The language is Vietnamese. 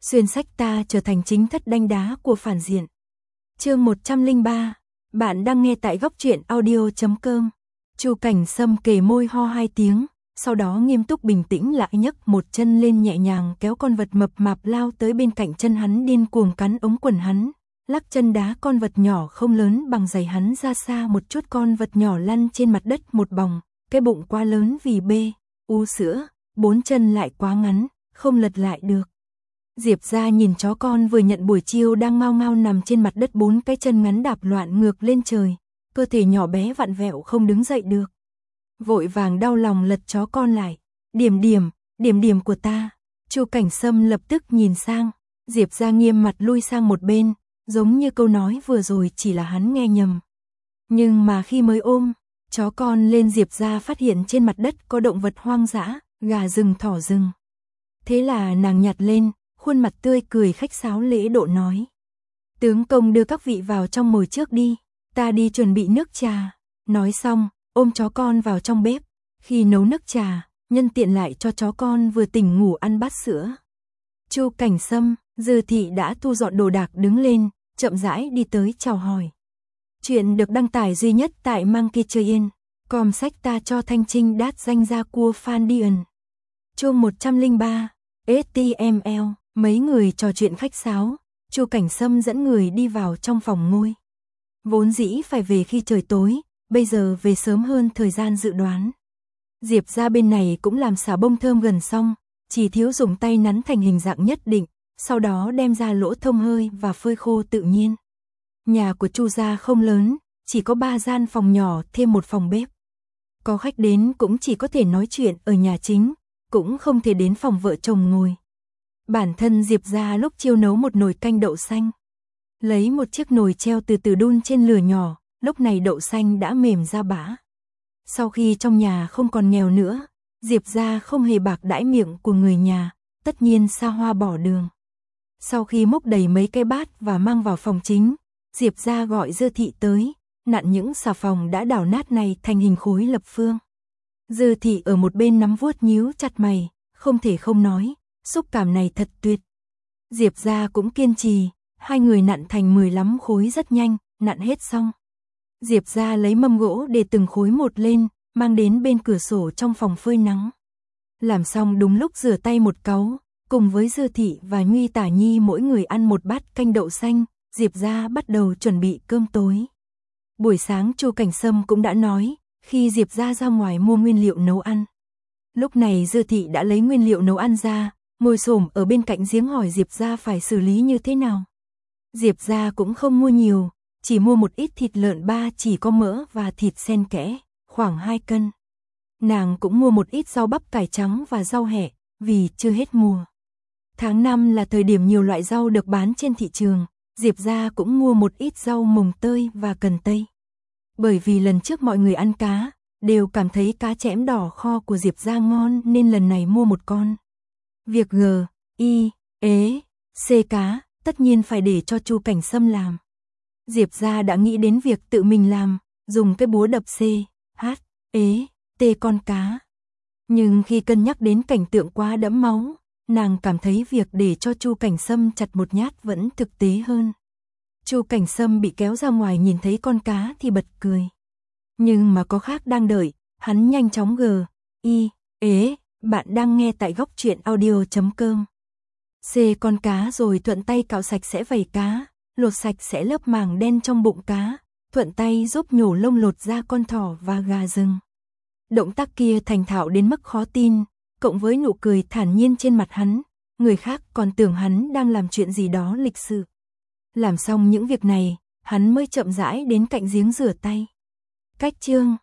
xuyên sách ta trở thành chính thất đanh đá của phản diện. Chương 103, bạn đang nghe tại góc truyện audio.com. Chu Cảnh Sâm kề môi ho 2 tiếng, sau đó nghiêm túc bình tĩnh lại nhấc một chân lên nhẹ nhàng kéo con vật mập mạp lao tới bên cạnh chân hắn điên cuồng cắn ống quần hắn, lắc chân đá con vật nhỏ không lớn bằng giày hắn ra xa một chút, con vật nhỏ lăn trên mặt đất một vòng, cái bụng quá lớn vì bê, u sữa, 4 chân lại quá ngắn, không lật lại được. Diệp Gia nhìn chó con vừa nhận buổi chiêu đang ngao ngao nằm trên mặt đất, 4 cái chân ngắn đạp loạn ngược lên trời, cơ thể nhỏ bé vặn vẹo không đứng dậy được. Vội vàng đau lòng lật chó con lại. Điểm điểm của ta. Chu Cảnh Sâm lập tức nhìn sang, Diệp Gia nghiêm mặt lui sang một bên, giống như câu nói vừa rồi chỉ là hắn nghe nhầm. Nhưng mà khi mới ôm chó con lên, Diệp Gia phát hiện trên mặt đất có động vật hoang dã, gà rừng, thỏ rừng. Thế là nàng nhặt lên, khuôn mặt tươi cười khách sáo lễ độ nói: tướng công đưa các vị vào trong ngồi trước đi, ta đi chuẩn bị nước trà. Nói xong, ôm chó con vào trong bếp, khi nấu nước trà, nhân tiện lại cho chó con vừa tỉnh ngủ ăn bát sữa. Chu Cảnh Sâm, Dư Thị đã thu dọn đồ đạc đứng lên, chậm rãi đi tới chào hỏi. Chuyện được đăng tải duy nhất tại Monkeytrain.com, sách ta cho Thanh Trinh đát danh gia cua Phan Điền. Chương 103, HTML. Mấy người trò chuyện khách sáo, Chu Cảnh Sâm dẫn người đi vào trong phòng ngồi. Vốn dĩ phải về khi trời tối, bây giờ về sớm hơn thời gian dự đoán. Diệp Gia bên này cũng làm xà bông thơm gần xong, chỉ thiếu dùng tay nắn thành hình dạng nhất định, sau đó đem ra lỗ thông hơi và phơi khô tự nhiên. Nhà của Chu gia không lớn, chỉ có 3 gian phòng nhỏ thêm một phòng bếp. Có khách đến cũng chỉ có thể nói chuyện ở nhà chính, cũng không thể đến phòng vợ chồng ngồi. Bản thân Diệp Gia lúc chiêu nấu một nồi canh đậu xanh. Lấy một chiếc nồi treo từ từ đun trên lửa nhỏ, lúc này đậu xanh đã mềm ra bã. Sau khi trong nhà không còn nghèo nữa, Diệp Gia không hề bạc đãi miệng của người nhà, tất nhiên xa hoa bỏ đường. Sau khi múc đầy mấy cái bát và mang vào phòng chính, Diệp Gia gọi Dư Thị tới, nặn những xà phòng đã đảo nát này thành hình khối lập phương. Dư Thị ở một bên nắm vuốt nhíu chặt mày, không thể không nói, xúc cảm này thật tuyệt. Diệp Gia cũng kiên trì, hai người nặn thành 15 khối rất nhanh, nặn hết xong. Diệp Gia lấy mâm gỗ để từng khối một lên, mang đến bên cửa sổ trong phòng phơi nắng. Làm xong đúng lúc rửa tay một cáu, cùng với Dư Thị và Nhuy Tả Nhi mỗi người ăn một bát canh đậu xanh, Diệp Gia bắt đầu chuẩn bị cơm tối. Buổi sáng Chu Cảnh Sâm cũng đã nói, khi Diệp Gia ra ngoài mua nguyên liệu nấu ăn. Lúc này Dư Thị đã lấy nguyên liệu nấu ăn ra, ngồi xổm ở bên cạnh giếng hỏi Diệp Gia phải xử lý như thế nào. Diệp Gia cũng không mua nhiều, chỉ mua một ít thịt lợn ba chỉ có mỡ và thịt xen kẽ, khoảng 2 cân. Nàng cũng mua một ít rau bắp cải trắng và rau hẹ, vì chưa hết mùa. Tháng 5 là thời điểm nhiều loại rau được bán trên thị trường, Diệp Gia cũng mua một ít rau mồng tơi và cần tây. Bởi vì lần trước mọi người ăn cá, đều cảm thấy cá chẽm đỏ kho của Diệp Gia ngon nên lần này mua một con. Việc C cá, tất nhiên phải để cho Chu Cảnh Sâm làm. Diệp Gia đã nghĩ đến việc tự mình làm, dùng cái búa đập T con cá. Nhưng khi cân nhắc đến cảnh tượng quá đẫm máu, nàng cảm thấy việc để cho Chu Cảnh Sâm chặt một nhát vẫn thực tế hơn. Chu Cảnh Sâm bị kéo ra ngoài nhìn thấy con cá thì bật cười. Nhưng mà có khác đang đợi, hắn nhanh chóng bạn đang nghe tại góc truyện audio.com. C con cá rồi thuận tay cạo sạch sẽ vảy cá, lột sạch sẽ lớp màng đen trong bụng cá, thuận tay giúp nhổ lông lột ra con thỏ và gà rừng. Động tác kia thành thạo đến mức khó tin, cộng với nụ cười thản nhiên trên mặt hắn, người khác còn tưởng hắn đang làm chuyện gì đó lịch sự. Làm xong những việc này, hắn mới chậm rãi đến cạnh giếng rửa tay. Cách chương